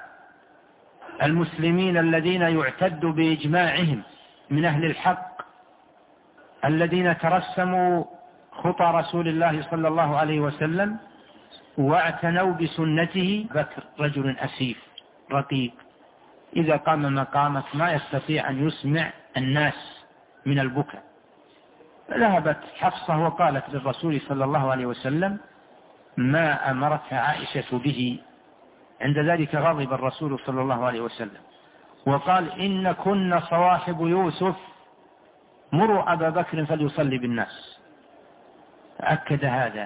المسلمين الذين يعتد بإجماعهم من أهل الحق الذين ترسموا خطى رسول الله صلى الله عليه وسلم واعتنوا بسنته، بكر رجل أسيف رقيق إذا قام مقامك ما يستطيع أن يسمع الناس من البكاء. ذهبت حفصة وقالت للرسول صلى الله عليه وسلم ما أمرتها عائشة به. عند ذلك غضب الرسول صلى الله عليه وسلم وقال إن كنا صواحب يوسف، مروا أبا بكر فليصلي بالناس. أكد هذا.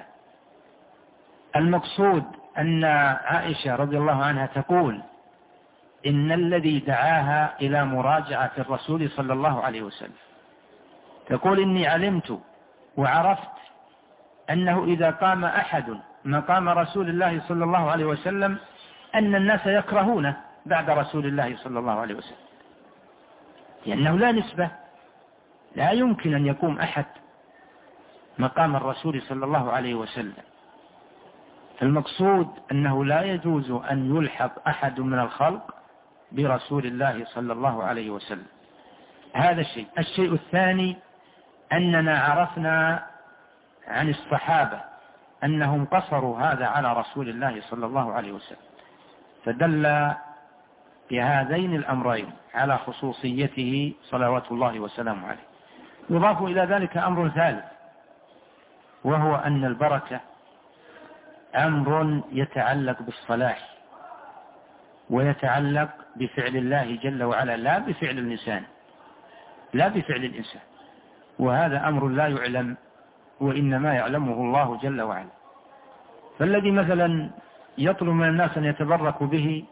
المقصود أن عائشة رضي الله عنها تقول إن الذي دعاها إلى مراجعة الرسول صلى الله عليه وسلم، تقول إني علمت وعرفت أنه إذا قام أحد مقام رسول الله صلى الله عليه وسلم أن الناس يكرهونه بعد رسول الله صلى الله عليه وسلم، لأنه لا نسبة، لا يمكن أن يقوم أحد مقام الرسول صلى الله عليه وسلم. المقصود أنه لا يجوز أن يلحق أحد من الخلق برسول الله صلى الله عليه وسلم. هذا الشيء. الشيء الثاني أننا عرفنا عن الصحابة أنهم قصروا هذا على رسول الله صلى الله عليه وسلم، فدل بهذين الأمرين على خصوصيته صلوات الله وسلامه عليه. يضاف إلى ذلك أمر ثالث، وهو أن البركة أمر يتعلق بالصلاح ويتعلق بفعل الله جل وعلا، لا بفعل الإنسان، لا بفعل الإنسان، وهذا أمر لا يعلم وإنما يعلمه الله جل وعلا. فالذي مثلا يطلب من الناس أن يتبركوا به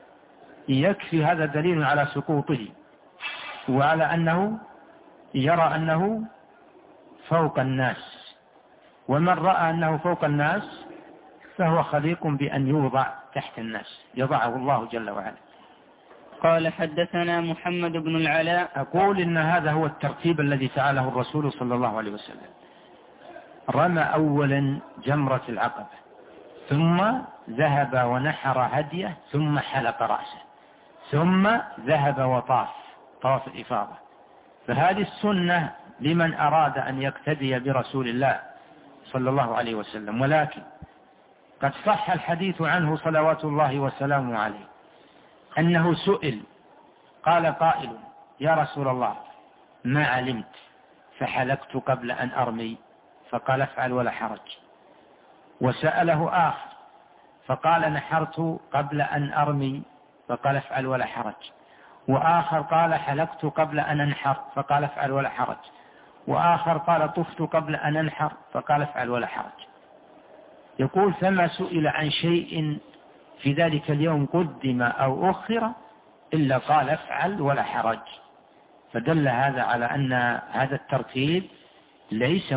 يكفي هذا دليل على سقوطه، وعلى أنه يرى أنه فوق الناس، ومن رأى أنه فوق الناس فهو خليق بأن يوضع تحت الناس، يضعه الله جل وعلا. قال حدثنا محمد بن العلاء. أقول إن هذا هو الترتيب الذي فعله الرسول صلى الله عليه وسلم. رمى أولا جمرة العقبة، ثم ذهب ونحر هديه، ثم حلق رأسه، ثم ذهب وطاف طواف الإفاضة. فهذه السنة لمن أراد أن يقتدي برسول الله صلى الله عليه وسلم. ولكن قد صح الحديث عنه صلوات الله وسلامه عليه أنه سئل، قال قائل: يا رسول الله ما علمت فحلقت قبل أن أرمي، فقال: افعل ولا حرج. وسأله آخر فقال: نحرت قبل أن أرمي، فقال: افعل ولا حرج. وآخر قال: حلقت قبل أن أنحر، فقال: افعل ولا حرج. وآخر قال: طفت قبل أن أنحر، فقال: افعل ولا حرج. يقول: فما سئل عن شيء في ذلك اليوم قدم أو أخر إلا قال: افعل ولا حرج. فدل هذا على أن هذا الترتيب ليس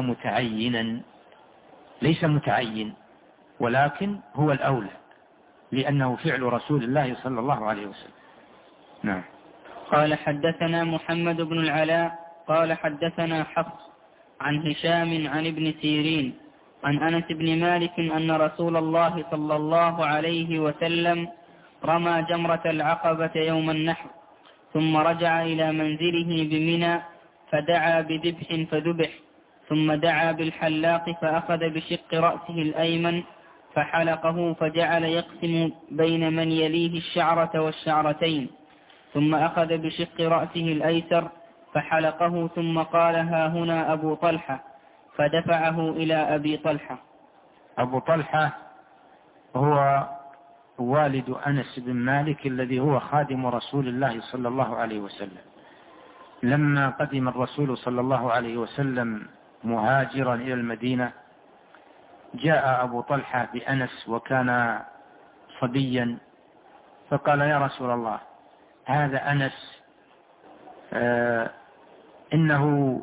متعين، ولكن هو الأولى، لأنه فعل رسول الله صلى الله عليه وسلم. نعم. قال حدثنا محمد بن العلاء قال حدثنا حفص عن هشام عن ابن سيرين عن أنس بن مالك أن رسول الله صلى الله عليه وسلم رمى جمرة العقبة يوم النحر، ثم رجع إلى منزله بمنى فدعا بذبح فذبح، ثم دعا بالحلاق فأخذ بشق رأسه الأيمن فحلقه، فجعل يقسم بين من يليه الشعرة والشعرتين، ثم أخذ بشق رأسه الأيسر فحلقه، ثم قال: ها هنا أبو طلحة، فدفعه إلى أبي طلحة. أبو طلحة هو والد أنس بن مالك الذي هو خادم رسول الله صلى الله عليه وسلم. لما قدم الرسول صلى الله عليه وسلم مهاجرا إلى المدينة، جاء أبو طلحة بأنس وكان صبيا، فقال: يا رسول الله هذا أنس إنه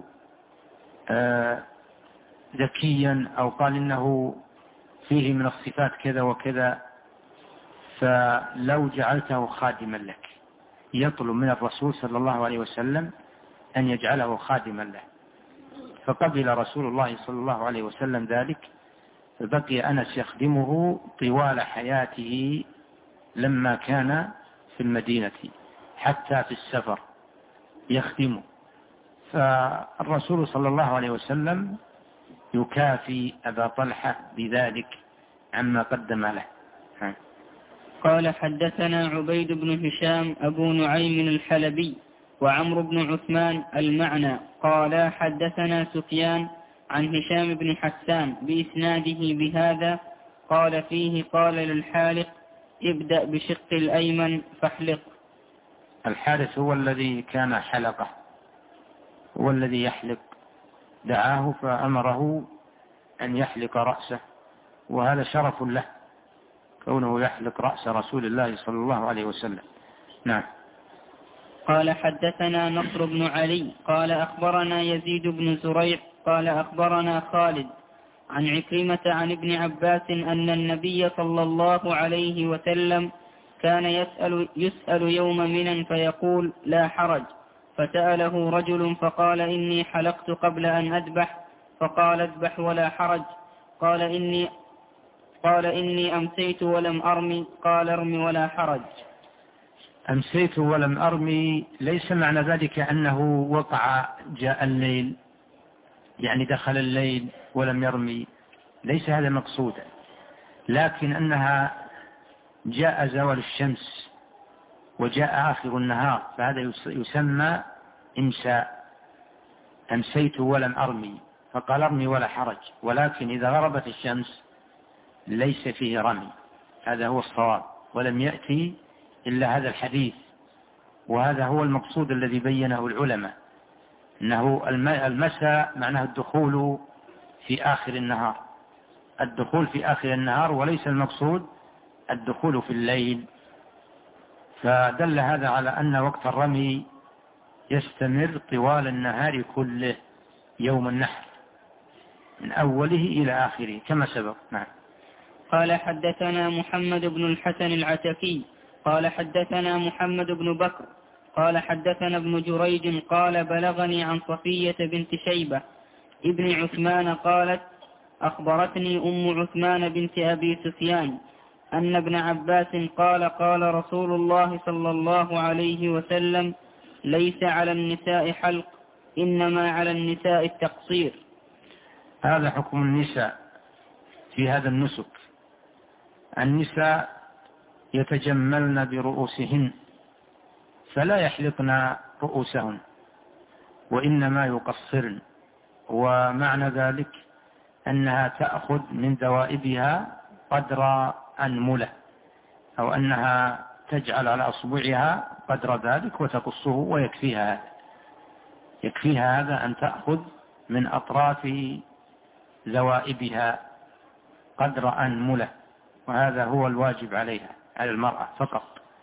ذكيا، أو قال إنه فيه من الصفات كذا وكذا، فلو جعلته خادما لك. يطلب من الرسول صلى الله عليه وسلم أن يجعله خادما له. فقبل رسول الله صلى الله عليه وسلم ذلك، فبقي أنس يخدمه طوال حياته لما كان في المدينة، حتى في السفر يخدمه. فالرسول صلى الله عليه وسلم يكافي أبا طلحة بذلك عما قدم له. قال حدثنا عبيد بن هشام أبو نعيم الحلبي وعمرو بن عثمان المعنى قال حدثنا سفيان عن هشام بن حسان بإسناده بهذا قال فيه: قال للحالق: ابدأ بشق الأيمن فاحلق. الحارث هو الذي كان حلقه، هو الذي يحلق، دعاه فأمره أن يحلق رأسه، وهذا شرف له كونه يحلق رأس رسول الله صلى الله عليه وسلم. نعم. قال حدثنا نصر بن علي قال أخبرنا يزيد بن زريع قال أخبرنا خالد عن عكرمة عن ابن عباس أن النبي صلى الله عليه وسلم كان يسأل يوم منى فيقول: لا حرج. فسأله رجل فقال: إني حلقت قبل أن أذبح، فقال: اذبح ولا حرج. قال إني أمسيت ولم أرمي، قال: ارمي ولا حرج. أمسيت ولم أرمي ليس معنى ذلك أنه جاء الليل، يعني دخل الليل ولم يرمي، ليس هذا مقصودا، لكن أنها جاء زوال الشمس وجاء آخر النهار، فهذا يسمى إمساء. أمسيت ولم أرمي، فقال: ارمي ولا حرج. ولكن إذا غربت الشمس ليس فيه رمي، هذا هو الصواب، ولم يأتي إلا هذا الحديث، وهذا هو المقصود الذي بينه العلماء، أنه المساء معناه الدخول في آخر النهار، الدخول في آخر النهار، وليس المقصود الدخول في الليل. فدل هذا على أن وقت الرمي يستمر طوال النهار كله يوم النحر، من أوله إلى آخره كما سبق. نعم. قال حدثنا محمد بن الحسن العتكي قال حدثنا محمد بن بكر قال حدثنا ابن جريج قال بلغني عن صفية بنت شيبة ابن عثمان قالت أخبرتني أم عثمان بنت أبي سفيان أن ابن عباس قال قال رسول الله صلى الله عليه وسلم ليس على النساء حلق إنما على النساء التقصير. هذا حكم النساء في هذا النسك. النساء يتجملن برؤوسهن فلا يحلقن رؤوسهن وإنما يقصرن، ومعنى ذلك أنها تأخذ من دوائبها قدر أنملة، أو أنها تجعل على أصبعها قدر ذلك وتقصه ويكفيها هذا. يكفيها هذا أن تأخذ من أطراف ذوائبها قدر أنملة، وهذا هو الواجب عليها على المرأة فقط،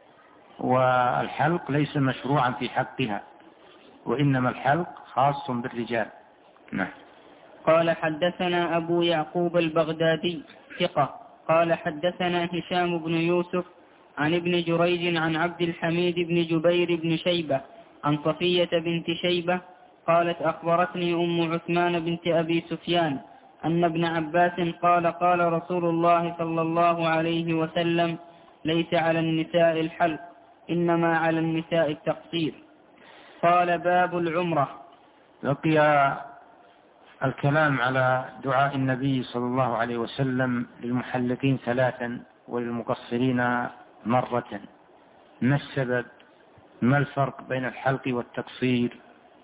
والحلق ليس مشروعا في حقها، وإنما الحلق خاص بالرجال. نعم. قال حدثنا أبو يعقوب البغدادي ثقة قال حدثنا هشام بن يوسف عن ابن جريج عن عبد الحميد بن جبير بن شيبة عن صفية بنت شيبة قالت أخبرتني أم عثمان بنت أبي سفيان أن ابن عباس قال قال رسول الله صلى الله عليه وسلم ليس على النساء الحلق إنما على النساء التقصير. قال باب العمرة. بقي الكلام على دعاء النبي صلى الله عليه وسلم للمحلقين 3 وللمقصرين مرة. ما السبب؟ ما الفرق بين الحلق والتقصير؟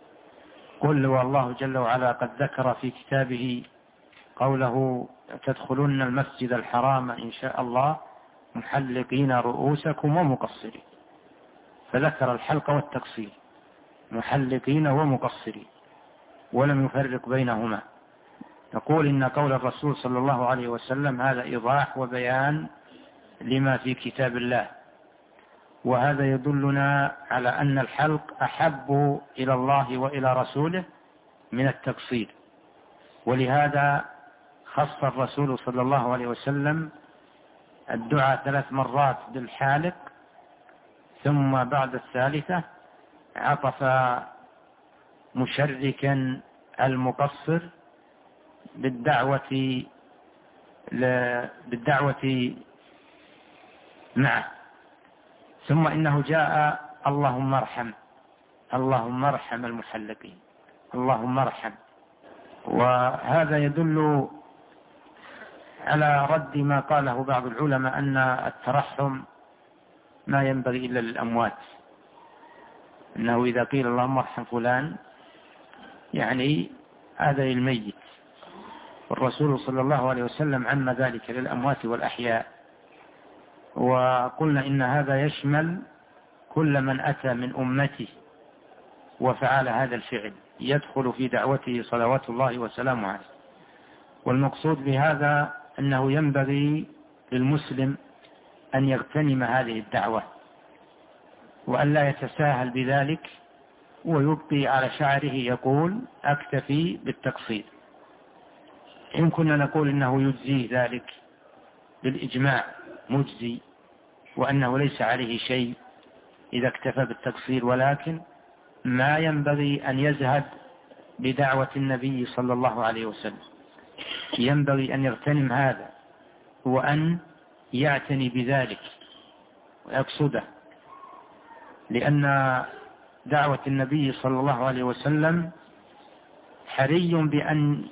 قل والله جل وعلا قد ذكر في كتابه قوله تدخلن المسجد الحرام إن شاء الله محلقين رؤوسكم ومقصرين، فذكر الحلق والتقصير محلقين ومقصرين ولم يفرق بينهما. نقول إن قول الرسول صلى الله عليه وسلم هذا إيضاح وبيان لما في كتاب الله، وهذا يدلنا على أن الحلق أحب إلى الله وإلى رسوله من التقصير، ولهذا خص الرسول صلى الله عليه وسلم الدعاء 3 مرات بالحالق، ثم بعد الثالثة عطف مشركا المقصر بالدعوة معه. ثم إنه جاء اللهم ارحم المحلقين، اللهم ارحم. وهذا يدل على رد ما قاله بعض العلماء أن الترحم ما ينبغي إلا للأموات، أنه إذا قيل اللهم ارحم فلان يعني هذا للميت، والرسول صلى الله عليه وسلم عم ذلك للأموات والأحياء. وقلنا إن هذا يشمل كل من أتى من أمته وفعل هذا الفعل، يدخل في دعوته صلوات الله وسلامه عليه. والمقصود بهذا أنه ينبغي للمسلم أن يغتنم هذه الدعوة وأن لا يتساهل بذلك ويبقي على شعره يقول أكتفي بالتقصير. إن كنا نقول إنه يجزي ذلك بالإجماع مجزي، وأنه ليس عليه شيء إذا اكتفى بالتقصير، ولكن ما ينبغي أن يزهد بدعوة النبي صلى الله عليه وسلم، ينبغي أن يغتنم هذا وأن يعتني بذلك ويقصده، لأن دعوة النبي صلى الله عليه وسلم حري بأن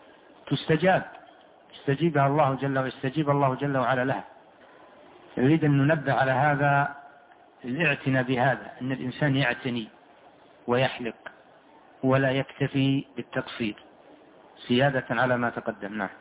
يستجيبها الله جل وعلا، يستجيب الله جل وعلا لها. يريد أن ننبه على هذا الاعتناء بهذا، أن الإنسان يعتني ويحلق ولا يكتفي بالتقصير سيادة على ما تقدم. نعم.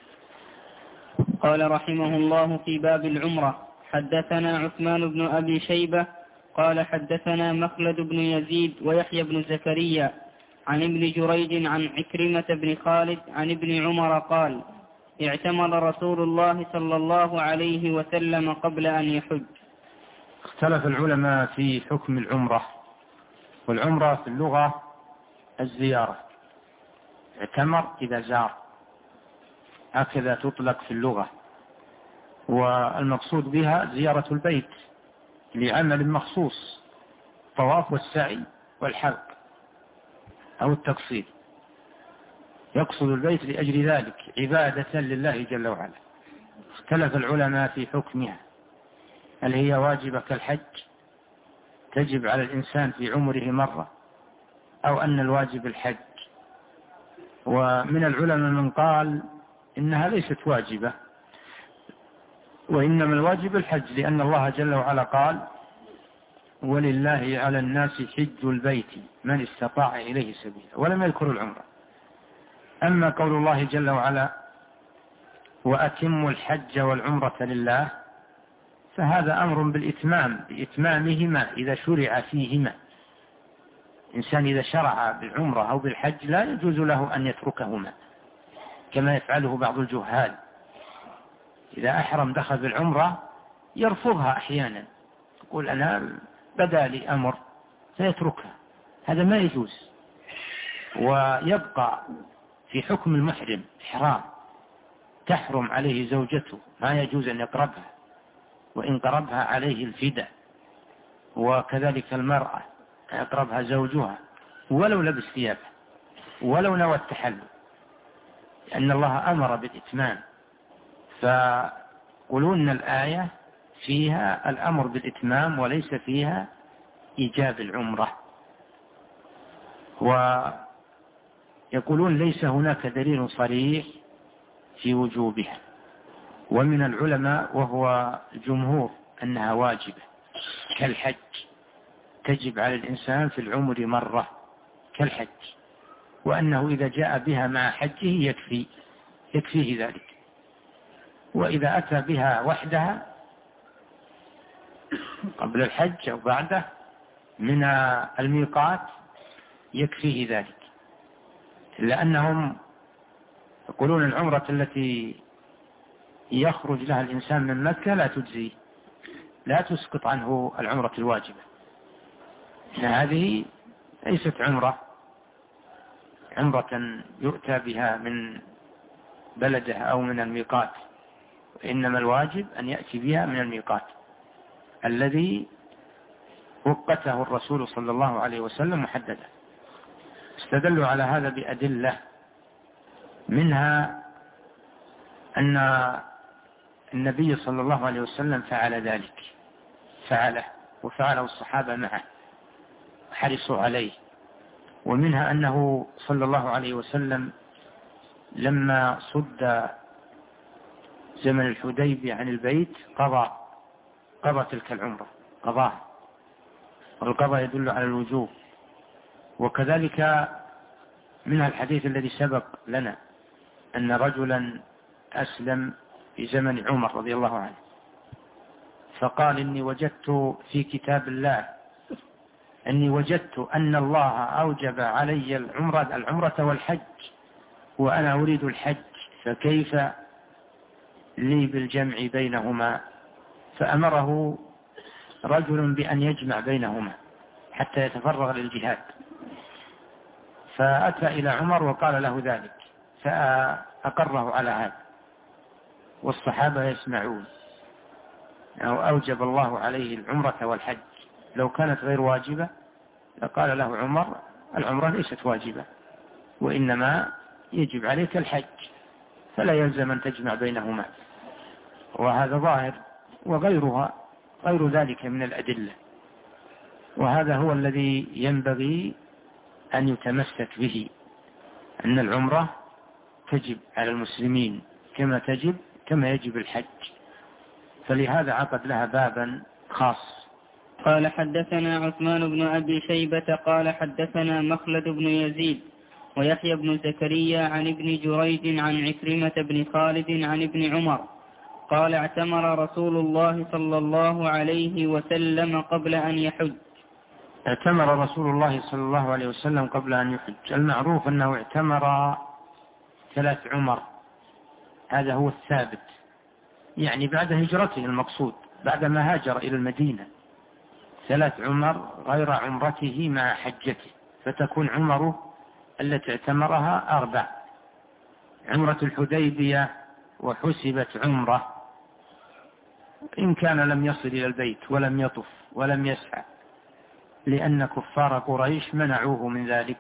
قال رحمه الله في باب العمرة حدثنا عثمان بن أبي شيبة قال حدثنا مخلد بن يزيد ويحيى بن زكريا عن ابن جريج عن عكرمة بن خالد عن ابن عمر قال اعتمر رسول الله صلى الله عليه وسلم قبل أن يحج. اختلف العلماء في حكم العمرة، والعمرة في اللغة الزيارة، اعتمر إذا زار، هكذا تطلق في اللغة، والمقصود بها زيارة البيت لعمل مخصوص، طواف والسعي والحلق أو التقصير، يقصد البيت لأجل ذلك عبادة لله جل وعلا. اختلف العلماء في حكمها، هل هي واجبة كالحج تجب على الإنسان في عمره مرة، أو أن الواجب الحج. ومن العلماء من قال إنها ليست واجبة، وإنما الواجب الحج، لأن الله جل وعلا قال ولله على الناس حج البيت من استطاع إليه سبيلا، ولم يذكر العمرة. أما قول الله جل وعلا وأتموا الحج والعمرة لله، فهذا أمر بالإتمام، بإتمامهما إذا شرع فيهما. إنسان إذا شرع بالعمرة أو بالحج لا يجوز له أن يتركهما كما يفعله بعض الجهال، إذا أحرم دخل بالعمرة يرفضها أحيانا، يقول أنا بدا لي أمر فيتركها، هذا ما يجوز. ويبقى في حكم المحرم إحرام، تحرم عليه زوجته، ما يجوز أن يقربها، وإن قربها عليه الفداء. وكذلك المرأة يقربها زوجها ولو لبس ثيابه ولو نوى التحلل، لأن الله أمر بالإتمام. فقولون الآية فيها الأمر بالإتمام وليس فيها إيجاب العمرة. ويقولون ليس هناك دليل صريح في وجوبها. ومن العلماء وهو الجمهور أنها واجبة كالحج، تجب على الإنسان في العمر مرة كالحج، وأنه إذا جاء بها مع حجه يكفيه ذلك، وإذا أتى بها وحدها قبل الحج أو بعده من الميقات يكفيه ذلك. لأنهم يقولون العمرة التي يخرج لها الإنسان من مكة لا تجزي، لا تسقط عنه العمرة الواجبة، هذه ليست عمرة يؤتى بها من بلده أو من الميقات، إنما الواجب أن يأتي بها من الميقات الذي وقته الرسول صلى الله عليه وسلم محددا. استدلوا على هذا بأدلة، منها أن النبي صلى الله عليه وسلم فعل ذلك، فعله وفعله الصحابة معه حرصوا عليه. ومنها أنه صلى الله عليه وسلم لما صد زمن الحديبية عن البيت قضى تلك العمرة، قضاها، والقضاء يدل على الوجوب. وكذلك منها الحديث الذي سبق لنا أن رجلا أسلم في زمن عمر رضي الله عنه، فقال إني وجدت في كتاب الله أن الله أوجب علي العمرة والحج وأنا أريد الحج، فكيف لي بالجمع بينهما؟ فأمره رجل بأن يجمع بينهما حتى يتفرغ للجهاد، فأتى إلى عمر وقال له ذلك فأقره على هذا، والصحابة يسمعون. أوجب الله عليه العمرة والحج، لو كانت غير واجبة لقال له عمر العمرة ليست واجبة وإنما يجب عليك الحج، فلا يلزم أن تجمع بينهما. وهذا ظاهر، غير ذلك من الأدلة، وهذا هو الذي ينبغي أن يتمسك به، أن العمرة تجب على المسلمين كما يجب الحج، فلهذا عقد لها بابا خاص. قال حدثنا عثمان بن أبي شيبة قال حدثنا مخلد بن يزيد ويحيى بن زكريا عن ابن جريج عن عكرمة بن خالد عن ابن عمر قال اعتمر رسول الله صلى الله عليه وسلم قبل أن يحج. اعتمر رسول الله صلى الله عليه وسلم قبل أن يحج، المعروف أنه اعتمر 3 عمر، هذا هو الثابت، يعني بعد هجرته المقصود، بعدما هاجر إلى المدينة 3 عمر غير عمرته مع حجته، فتكون عمره التي اعتمرها 4. عمرة الحديبية وحسبت عمره إن كان لم يصل إلى البيت ولم يطف ولم يسعى، لأن كفار قريش منعوه من ذلك،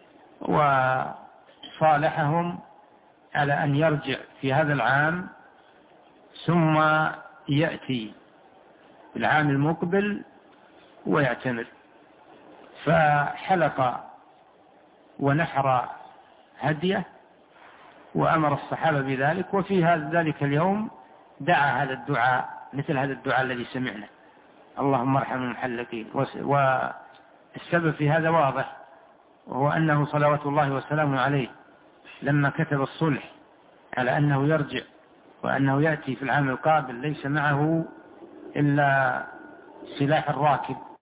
وصالحهم على أن يرجع في هذا العام ثم يأتي العام المقبل ويعتمر. فحلق ونحر هديه وأمر الصحابة بذلك. وفي ذلك اليوم دعا هذا الدعاء، مثل هذا الدعاء الذي سمعنا: اللهم ارحم المحلقين. والسبب في هذا واضح، وهو أنه صلوات الله وسلامه عليه لما كتب الصلح على أنه يرجع وأنه يأتي في العام القابل ليس معه إلا سلاح الراكب